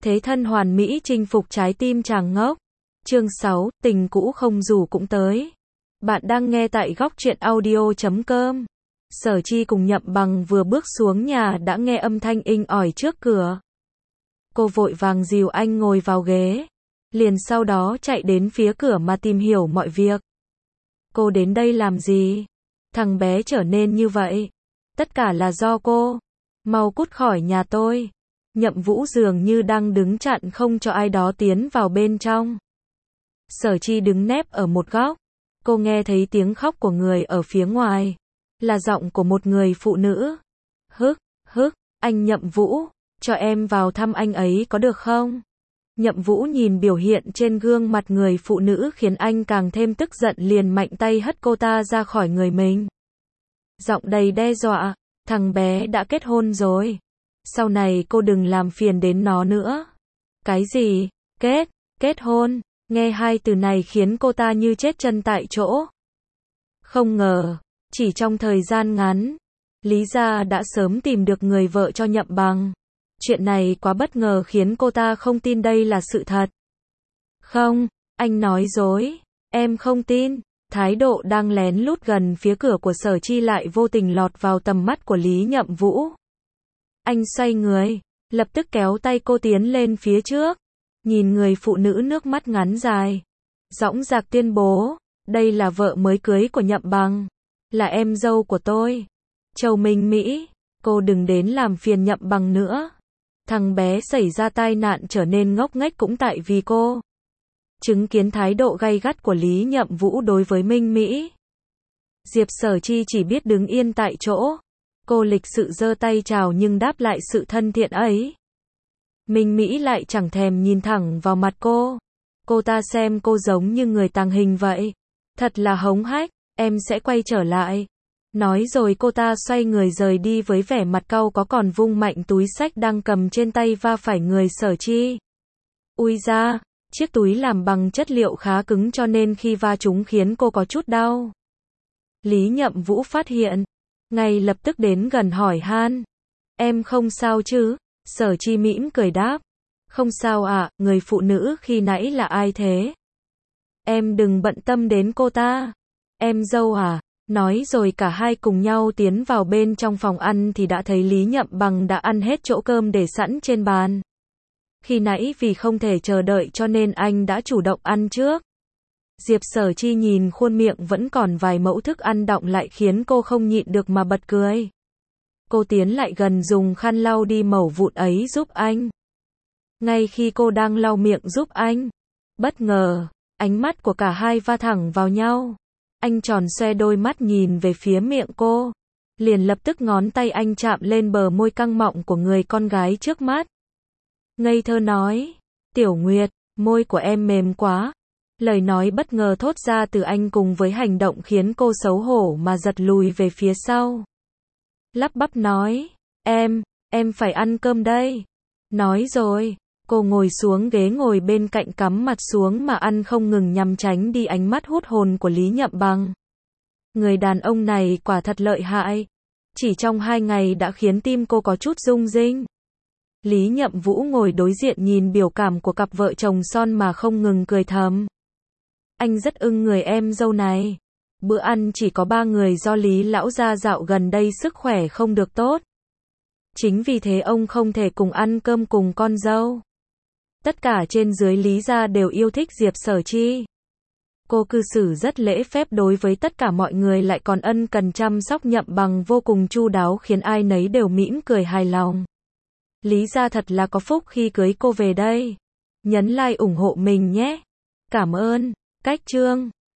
Thế thân hoàn mỹ chinh phục trái tim chàng ngốc. Chương 6, tình cũ không rủ cũng tới. Bạn đang nghe tại góc truyện audio.com. Sở Chi cùng Nhậm Bằng vừa bước xuống nhà đã nghe âm thanh inh ỏi trước cửa. Cô vội vàng dìu anh ngồi vào ghế. Liền sau đó chạy đến phía cửa mà tìm hiểu mọi việc. Cô đến đây làm gì? Thằng bé trở nên như vậy. Tất cả là do cô. Mau cút khỏi nhà tôi. Nhậm Vũ dường như đang đứng chặn không cho ai đó tiến vào bên trong. Sở Chi đứng nép ở một góc. Cô nghe thấy tiếng khóc của người ở phía ngoài. Là giọng của một người phụ nữ. Hức, anh Nhậm Vũ, cho em vào thăm anh ấy có được không? Nhậm Vũ nhìn biểu hiện trên gương mặt người phụ nữ khiến anh càng thêm tức giận, liền mạnh tay hất cô ta ra khỏi người mình. Giọng đầy đe dọa, thằng bé đã kết hôn rồi. Sau này cô đừng làm phiền đến nó nữa. Cái gì? Kết hôn? Nghe hai từ này khiến cô ta như chết chân tại chỗ. Không ngờ, chỉ trong thời gian ngắn, Lý gia đã sớm tìm được người vợ cho Nhậm Bằng. Chuyện này quá bất ngờ khiến cô ta không tin đây là sự thật. Không, anh nói dối, em không tin. Thái độ đang lén lút gần phía cửa của Sở Chi lại vô tình lọt vào tầm mắt của Lý Nhậm Vũ. Anh xoay người, lập tức kéo tay cô tiến lên phía trước. Nhìn người phụ nữ nước mắt ngắn dài, dõng dạc tuyên bố, đây là vợ mới cưới của Nhậm Bằng, là em dâu của tôi. Châu Minh Mỹ, cô đừng đến làm phiền Nhậm Bằng nữa. Thằng bé xảy ra tai nạn trở nên ngốc nghếch cũng tại vì cô. Chứng kiến thái độ gay gắt của Lý Nhậm Vũ đối với Minh Mỹ, Diệp Sở Chi chỉ biết đứng yên tại chỗ. Cô lịch sự giơ tay chào nhưng đáp lại sự thân thiện ấy. Minh Mỹ lại chẳng thèm nhìn thẳng vào mặt cô. Cô ta xem cô giống như người tàng hình vậy. Thật là hống hách, em sẽ quay trở lại. Nói rồi cô ta xoay người rời đi với vẻ mặt cau có, còn vung mạnh túi xách đang cầm trên tay va phải người Sở Chi. Ui da, chiếc túi làm bằng chất liệu khá cứng cho nên khi va trúng khiến cô có chút đau. Lý Nhậm Vũ phát hiện, ngay lập tức đến gần hỏi han. Em không sao chứ? Sở Chi mỉm cười đáp. Không sao ạ, người phụ nữ khi nãy là ai thế? Em đừng bận tâm đến cô ta. Em dâu à? Nói rồi cả hai cùng nhau tiến vào bên trong phòng ăn thì đã thấy Lý Nhậm Bằng đã ăn hết chỗ cơm để sẵn trên bàn. Khi nãy vì không thể chờ đợi cho nên anh đã chủ động ăn trước. Diệp Sở Chi nhìn khuôn miệng vẫn còn vài mẫu thức ăn đọng lại khiến cô không nhịn được mà bật cười. Cô tiến lại gần dùng khăn lau đi mẩu vụn ấy giúp anh. Ngay khi cô đang lau miệng giúp anh, bất ngờ, ánh mắt của cả hai va thẳng vào nhau. Anh tròn xoe đôi mắt nhìn về phía miệng cô. Liền lập tức ngón tay anh chạm lên bờ môi căng mọng của người con gái trước mắt. Ngây thơ nói, Tiểu Nguyệt, môi của em mềm quá. Lời nói bất ngờ thốt ra từ anh cùng với hành động khiến cô xấu hổ mà giật lùi về phía sau. Lắp bắp nói, em phải ăn cơm đây. Nói rồi, cô ngồi xuống ghế ngồi bên cạnh cắm mặt xuống mà ăn không ngừng nhằm tránh đi ánh mắt hút hồn của Lý Nhậm Bằng. Người đàn ông này quả thật lợi hại. Chỉ trong 2 ngày đã khiến tim cô có chút rung rinh. Lý Nhậm Vũ ngồi đối diện nhìn biểu cảm của cặp vợ chồng son mà không ngừng cười thầm. Anh rất ưng người em dâu này. Bữa ăn chỉ có 3 người do Lý lão gia dạo gần đây sức khỏe không được tốt. Chính vì thế ông không thể cùng ăn cơm cùng con dâu. Tất cả trên dưới Lý gia đều yêu thích Diệp Sở Chi. Cô cư xử rất lễ phép đối với tất cả mọi người, lại còn ân cần chăm sóc Nhậm Bằng vô cùng chu đáo khiến ai nấy đều mỉm cười hài lòng. Lý gia thật là có phúc khi cưới cô về đây. Nhấn like ủng hộ mình nhé. Cảm ơn. Cách chương